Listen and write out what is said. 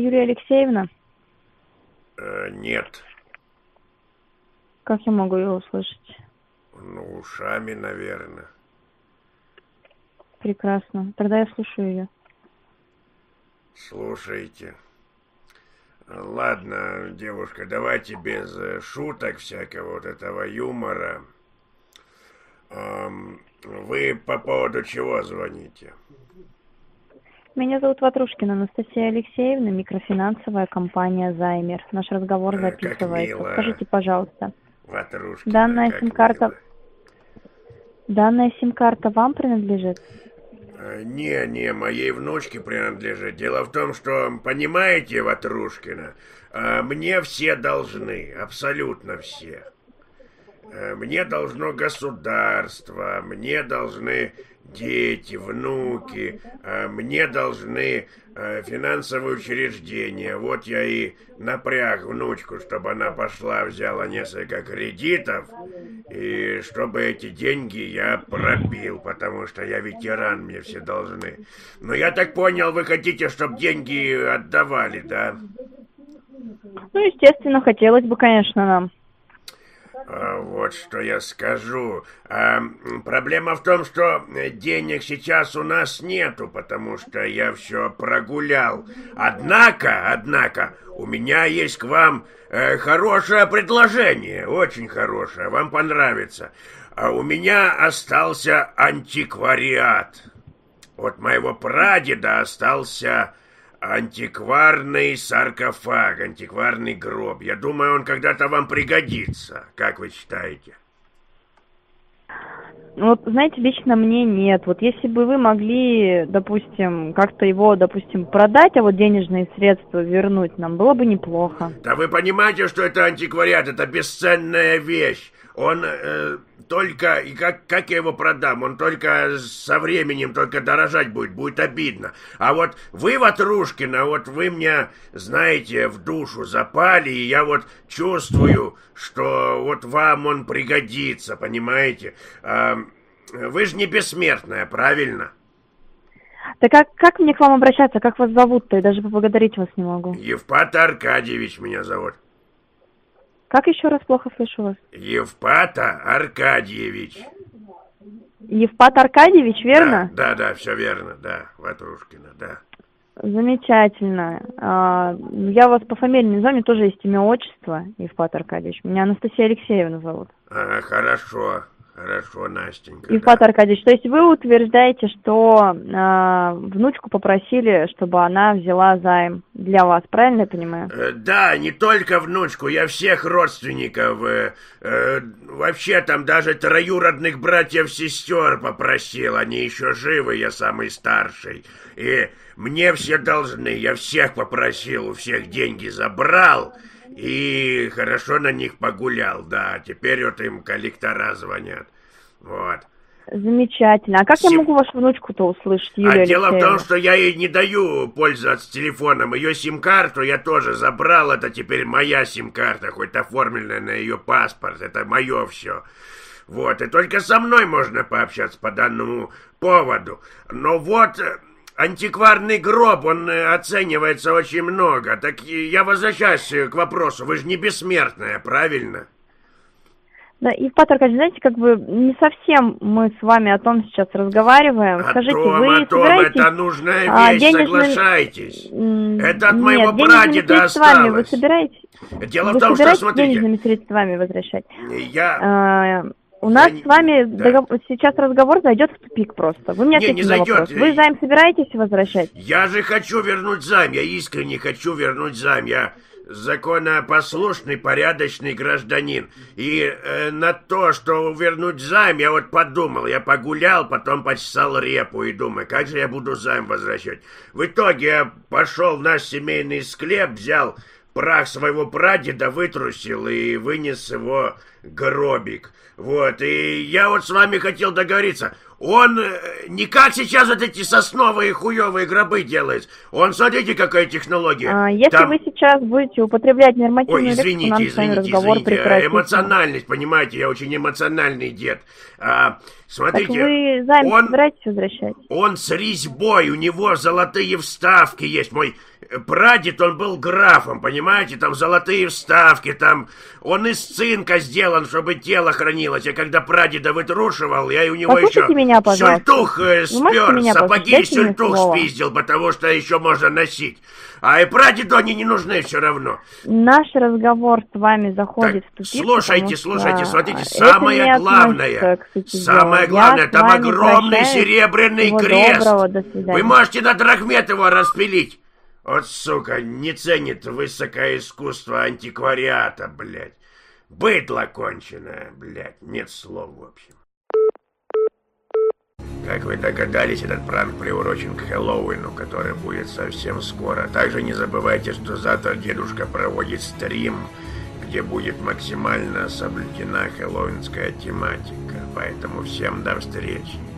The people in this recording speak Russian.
Юлия Алексеевна? Нет. Как я могу ее услышать? Ну, ушами, наверное. Прекрасно. Тогда я слушаю ее. Слушайте. Ладно, девушка, давайте без шуток всякого вот этого юмора. Вы по поводу чего звоните? Меня зовут Ватрушкина Анастасия Алексеевна, микрофинансовая компания «Займер». Наш разговор Как записывается. мило. Скажите, пожалуйста, Ватрушкина, данная как сим-карта... мило. Данная сим-карта вам принадлежит? Не, моей внучке принадлежит. Дело в том, что, понимаете, Ватрушкина, мне все должны, абсолютно все. Мне должно государство, мне должны дети, внуки, мне должны финансовые учреждения. Вот я и напряг внучку, чтобы она пошла, взяла несколько кредитов, и чтобы эти деньги я пропил, потому что я ветеран, мне все должны. Но я так понял, вы хотите, чтобы деньги отдавали, да? Ну, естественно, хотелось бы, конечно, нам. Вот что я скажу. Проблема в том, что денег сейчас у нас нету, потому что я все прогулял. Однако, у меня есть к вам хорошее предложение, очень хорошее, вам понравится. У меня остался антиквариат. От моего прадеда остался антикварный саркофаг, антикварный гроб. Я думаю, он когда-то вам пригодится. Как вы считаете? Вот, знаете, лично мне нет. Вот если бы вы могли, допустим, как-то его, допустим, продать, а вот денежные средства вернуть нам, было бы неплохо. Да вы понимаете, что это антиквариат, это бесценная вещь. Он только, и как я его продам, он только со временем только дорожать будет обидно. А вот вы, Ватрушкина, вот вы мне, знаете, в душу запали, и я вот чувствую, что вот вам он пригодится, понимаете? Вы же не бессмертная, правильно? Так как мне к вам обращаться, как вас зовут-то? Я даже поблагодарить вас не могу. Евпат Аркадьевич меня зовут. Как еще раз, плохо слышу вас? Евпата Аркадьевич. Евпат Аркадьевич, верно? Да, все верно, да, Ватрушкина, да. Замечательно. Я вас по фамилии не знаю, у меня тоже есть имя, отчество, Евпат Аркадьевич. Меня Анастасия Алексеевна зовут. Хорошо, Настенька. Евпат Аркадьевич, то есть вы утверждаете, что внучку попросили, чтобы она взяла займ для вас, правильно я понимаю? Да, не только внучку, я всех родственников, вообще там даже троюродных братьев-сестер попросил, они еще живы, я самый старший, и мне все должны, я всех попросил, у всех деньги забрал, и хорошо на них погулял, да, теперь вот им коллектора звонят, вот. Замечательно. А как я могу вашу внучку-то услышать, Юлия Алексеевна? Дело в том, что я ей не даю пользоваться телефоном. Ее сим-карту я тоже забрал. Это теперь моя сим-карта, хоть оформленная на ее паспорт. Это мое все. Вот. И только со мной можно пообщаться по данному поводу. Но вот антикварный гроб, он оценивается очень много. Так я возвращаюсь к вопросу. Вы же не бессмертная, правильно? Да, Евпат Аркадьевич, знаете, как бы не совсем мы с вами о том сейчас разговариваем. Скажите, вы собираетесь... это нужная вещь, соглашайтесь. Это от моего прадеда осталось. Вы собираетесь... Дело в том, что, смотрите... денежными средствами возвращать? У Я нас с вами сейчас разговор зайдет в тупик просто. Вы мне ответите на вопрос. Вы займ собираетесь возвращать? Я же хочу вернуть займ, я искренне хочу вернуть займ. Я законопослушный, порядочный гражданин. И на то, что вернуть займ, я вот подумал. Я погулял, потом почесал репу и думаю, как же я буду займ возвращать. В итоге я пошел в наш семейный склеп, взял прах своего прадеда, вытрусил и вынес его гробик. Вот, и я вот с вами хотел договориться. Он не как сейчас вот эти сосновые хуевые гробы делает. Он, смотрите, какая технология. Если вы сейчас будете употреблять нормативную Ой, лексику, нам с вами разговор прекратится. Эмоциональность, понимаете, я очень эмоциональный дед. Смотрите, так вы займ собираетесь возвращать? Он с резьбой, у него золотые вставки есть. Мой прадед, он был графом, понимаете, там золотые вставки, там он из цинка сделан, чтобы тело хранилось. Я когда прадеда вытрушивал, я у него послушайте еще меня, сюртук спер, сапоги сюртук спиздил, потому что еще можно носить. А и прадеду они не нужны все равно. Наш разговор с вами заходит в тупик. Слушайте, смотрите, самое главное, там огромный серебряный крест. Вы можете на драгмет его распилить. Вот, сука, не ценит высокое искусство антиквариата, блядь. Быдло конченое, блядь, нет слов, в общем. Как вы догадались, этот пранк приурочен к Хэллоуину, который будет совсем скоро. Также не забывайте, что завтра дедушка проводит стрим, где будет максимально соблюдена хэллоуинская тематика. Поэтому всем до встречи.